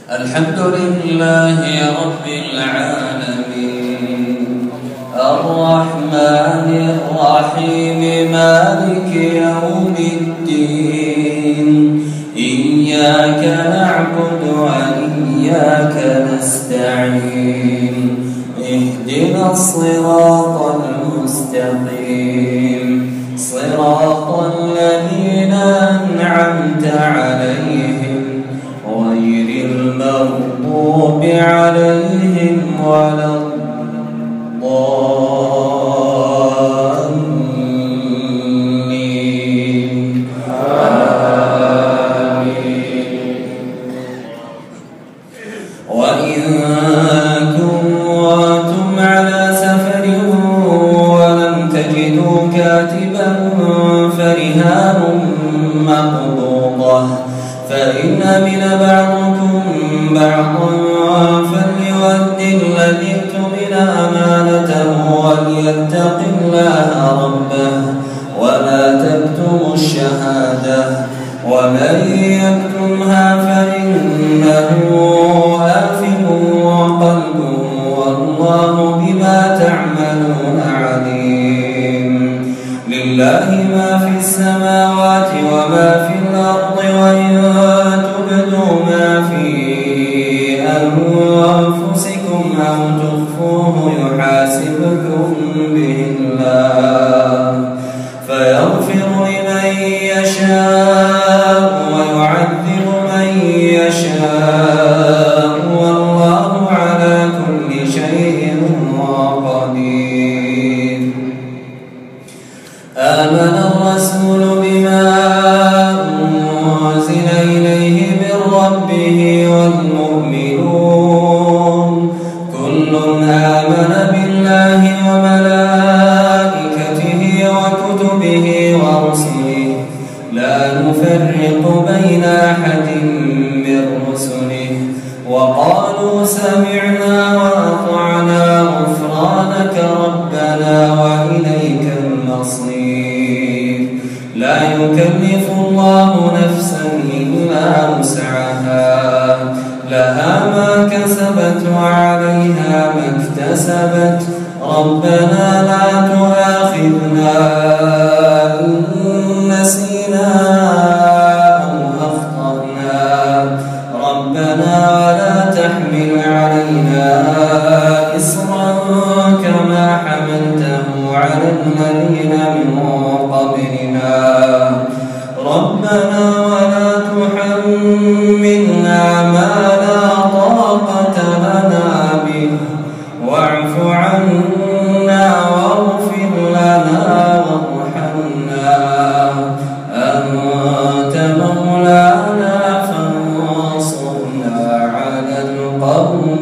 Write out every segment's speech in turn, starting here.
الحمد لله رب العالمين الرحمن الرحيم مالك يوم الدين إياك نعبد وإياك نستعين اهدنا الصراط المستقيم صراط الذين أنعمت عليهم غير المغضوب عليهم ولا الضالين آمين. وإن كنتم على سفر ولم تجدوا كاتبا فرهان مقبوضة فإن أمن بعضكم بعضا فليؤد الذي اؤتمن أمانته وليتق الله ربه ولا تكتموا الشهادة ومن يكتمها فإنه آثم قلبه والله بما تعملون عليم. لله ما في السماوات وما في الأرض وإن تبدوا ما في أنفسكم أو تخفوه يحاسبكم به الله فيغفر لمن يشاء ويعذب من يشاء والله على كل شيء قدير. آمن الرسول بما أنزل إليه من ربه والمؤمنون كل آمن بالله وملائكته وكتبه ورسله لا نفرق بين أحد من رسله وقالوا سمعنا وأطعنا غفرانك ربنا وإليك المصير. لا يكلف الله نفسا إلا وسعها لها ما كسبت وعليها ما اكتسبت ربنا لا تؤاخذنا إن نسينا أو أخطأنا ربنا ولا تحمل علينا إصرا كما حملته على الذين من قبلنا ربنا ولا تحملنا ما لا طاقة لنا به واعف عنا واغفر لنا وارحمنا أنت مولانا فانصرنا على القوم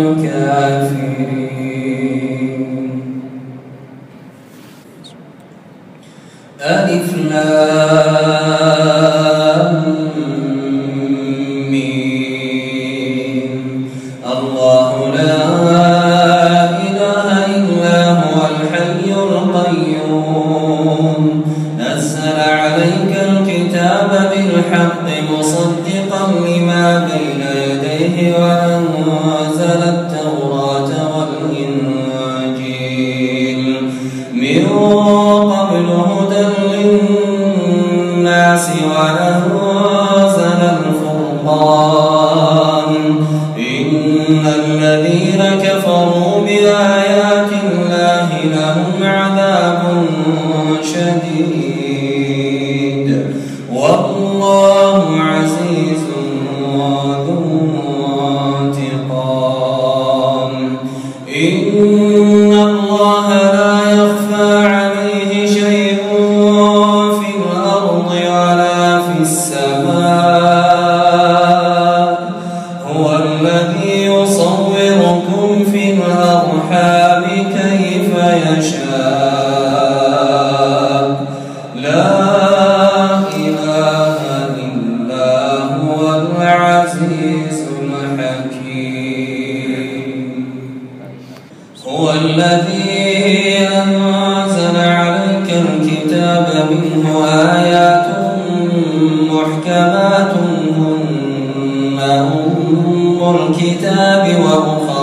الكافرين. ألف لام ميم الله لا إله إلا هو الحي القيوم نزل عليك الكتاب بالحق مصدقا لما بين يديه وأنزل التوراة والإنجيل من قبل هدى للناس وأنزل الفرقان إن الذين كفروا بآيات الله لهم عذاب شديد والله عزيز ذو انتقام. إن الله لا يخفى عليه شيء في الأرض ولا في السماء هو الذي يصوركم في الأرحام كيف يشاء لا إله إلا هو العزيز الحكيم. هو الذي أنزل عليك الكتاب منه آيات محكمات هن الكتاب وأخر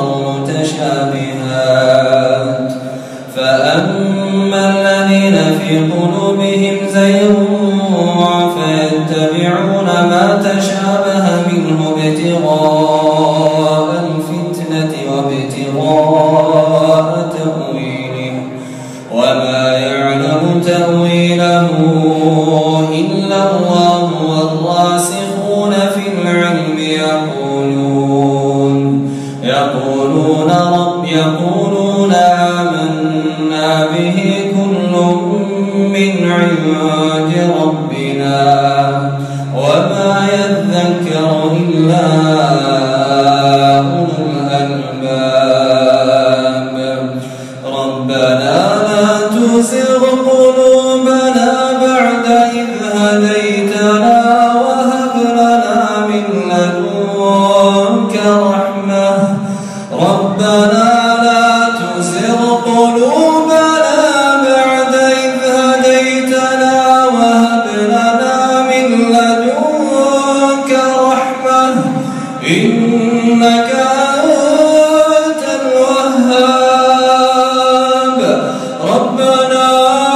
متشابهات فأما الذين في قلوبهم زيغ فيتبعون ما تشابه منه ابتغاء الفتنة وابتغاء تأويله وما يعلم تأويله إلا الله والراسخون في العلم يقولون آمنا به كل من عند ربنا وما يذكر إلا أولو الألباب ربنا لا تزغ قلوبنا بعد إذ هديتنا وهب لنا من لدنك رحمة ربنا لا تزغ قلوبنا بعد إذ هديتنا وهب لنا من لدنك رحمة إنك أنت الوهاب ربنا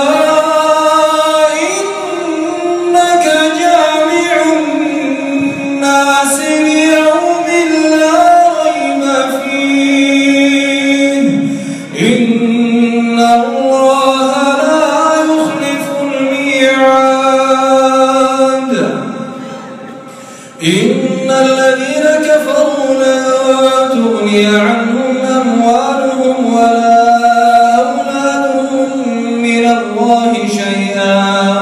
إنك جامع الناس ليوم لا ريب فيه إن الله لا يخلف الميعاد إن الذين كفروا لن تغني عنهم أموالهم ولا أولادهم من الله شيئا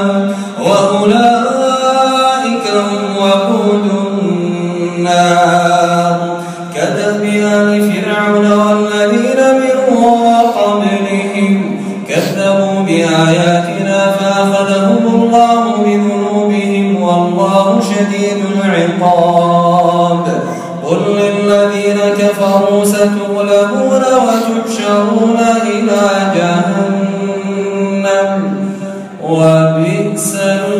وأولئك هم وقود النار كدأب آل فرعون والذين من قبلهم كذبوا بآياتنا فأخذهم الله بذنوبهم والله شديد العقاب قل للذين كفروا ستغلبون وتحشرون إلى جهنم وبئس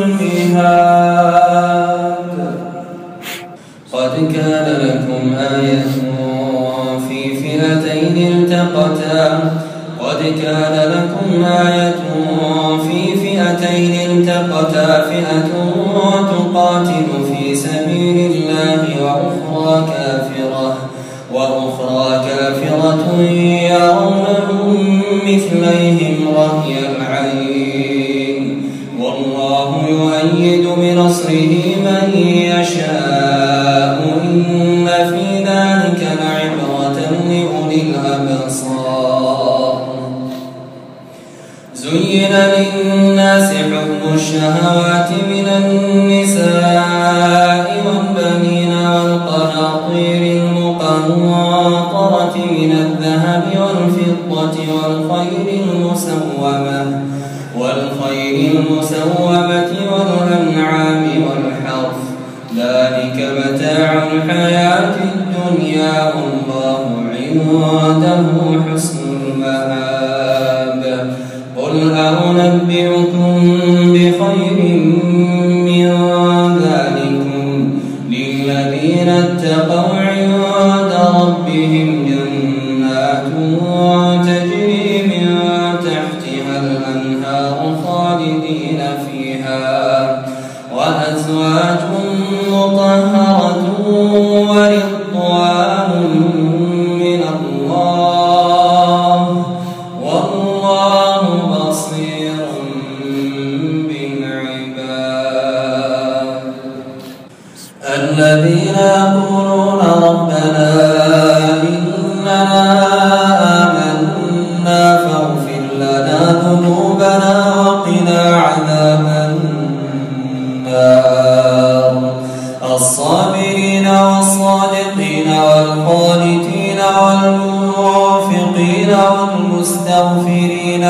المهاد قد كان لكم آية في فئتين التقتا فئة تقاتل في سبيل الله وأخرى كافرة يرونهم مثليهم رأي العين والله يؤيد بنصره من يشاء إن في ذلك لعبرة لأولي الأبصار زين للناس حب الشهوات من النساء والبنين والقناطير المقنطرة من الذهب والفضة والخيل المسومة والأنعام والحرث ذلك متاع الحياة الدنيا والله عنده حسن المآب قل أنبئكم بخير من ذلكم للذين اتقوا عند ربهم جنات تجري من تحتها الأنهار خالدين فيها وأزواج مطهرة ورضوان من الله والله بصير بالعباد الذين يقولون ربنا إننا آمنا فاغفر لنا ذنوبنا وقنا عذاب النار الصابرين والصادقين والقانتين والمنفقين والمستغفرين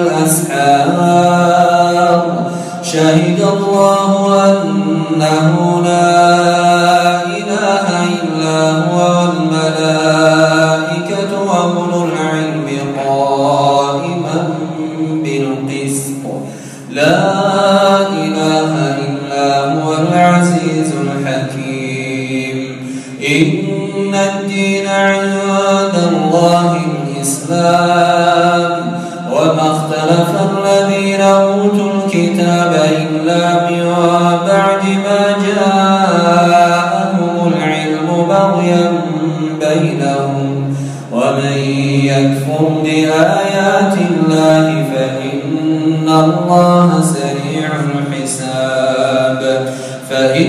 بالأسحار شهد الله أنه لا إله إلا هو والملائكة وأولو العلم قائما بالقسط لا إله إلا هو العزيز الحكيم إن الدين عند الله الإسلام وما اختلف الذين أوتوا الكتاب إلا من بعد ما جاءهم العلم بغيا بينهم ومن يكفر بآيات الله فإن الله سريع الحساب فإن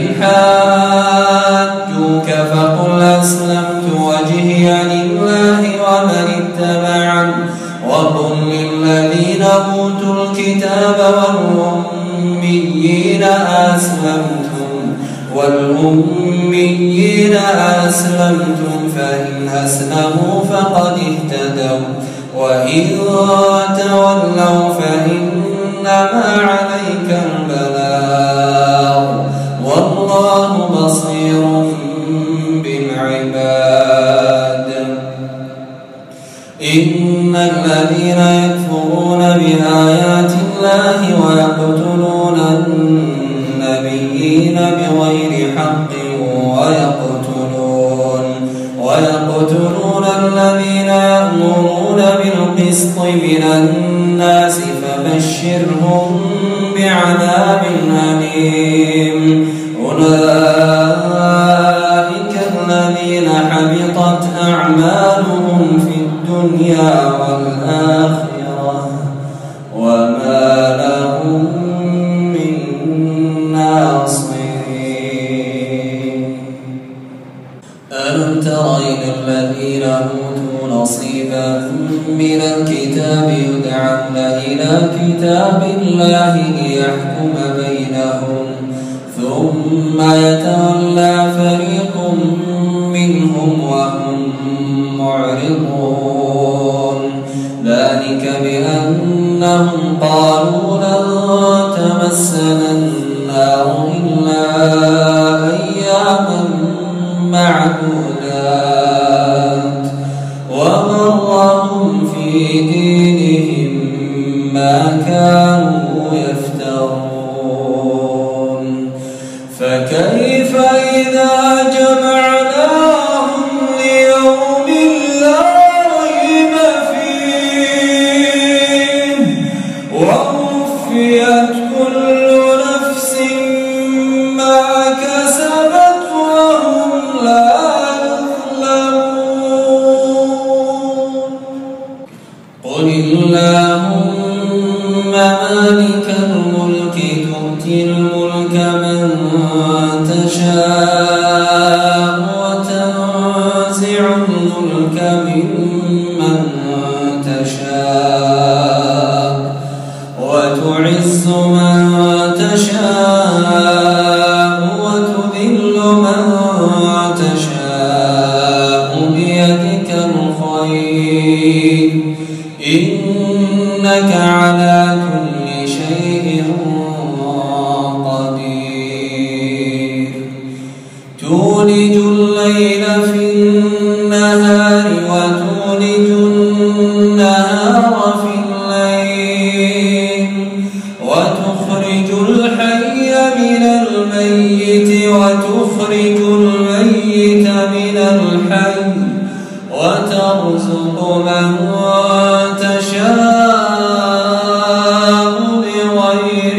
حاجوك فقل أسلمت وجهي لله ومن اتبعني وقل للذين أوتوا الكتاب والأميين أسلمتم فإن أسلموا فقد اهتدوا وإن تولوا فإنما عليك البلاغ والله بصير بالعباد إن الذين يكفرون بآيات الله ويقتلون النبيين بغير حق ويقتلون الذين يأمرون بالقسط من الناس فبشرهم بعذاب أليم أولئك الذين حبطت أعمالهم في الدنيا والآخرة وما لهم من ناصرين ألم تر إلى الذين أوتوا نصيبا من الكتاب يدعون إلى كتاب الله ليحكم بينهم ثم يتولى فريق منهم وهم معرضون ذلك بأنهم قالوا لن تمسنا النار إلا أياما معدودات وغرهم في دينهم ما كانوا يفترون فكيف إذا جمعناهم ليوم لا ريب فيه ووفيت كل نفس ما كسبت وهم لا يظلمون قل اللهم مالك الملك تؤتي الملك من تشاء وتنزع الملك ممن تشاء وتعز من تشاء وتذل من تشاء بيدك الخير إنك على كل شيء قدير تولج الليل في النهار وتولج النهار في الليل وتخرج الحي من الميت وتخرج الميت من الحي وترزق من تشاء بغير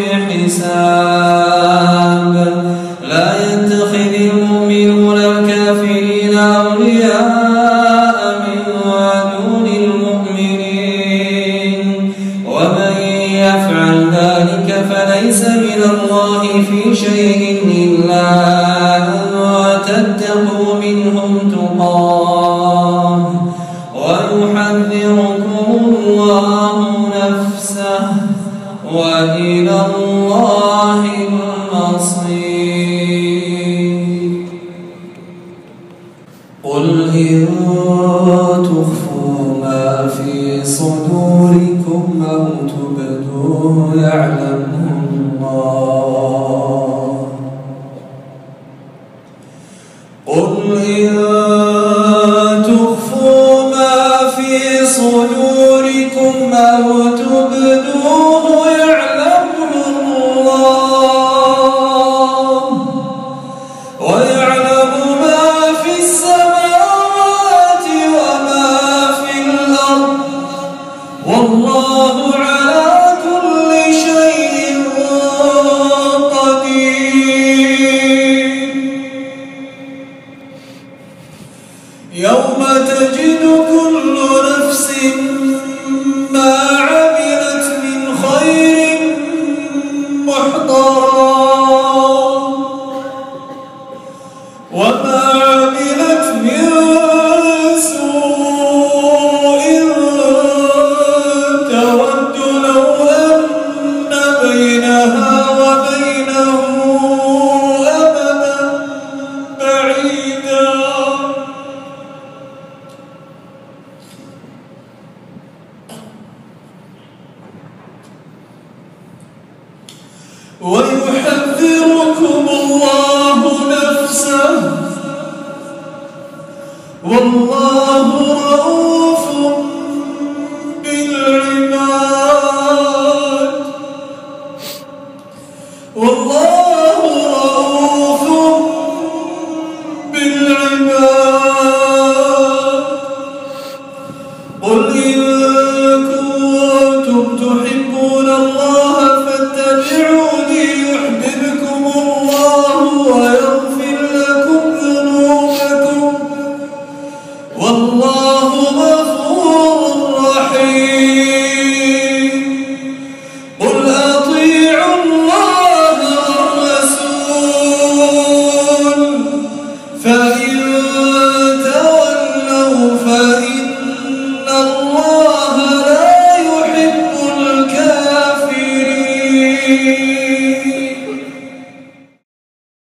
حساب لا يتخذ المؤمنون الكافرين أولياء من دون المؤمنين ومن يفعل ذلك فليس من الله في شيء إلا أن تتقوا منهم تقاه ويحذركم الله نفسه وإلى الله المصير قل إن تخفوا ما في صدوركم أو تبدوه يعلمه الله قل إن تخفوا ما في صدوركم أو تبدوه يعلمه الله ويعلم ما في السماوات يوم تجد كل نفس ما عملت من خير محضرا وما عملت من سوء تود لو أن بينها وبينه أمدا بعيدا ويحذركم الله نفسه والله رؤوف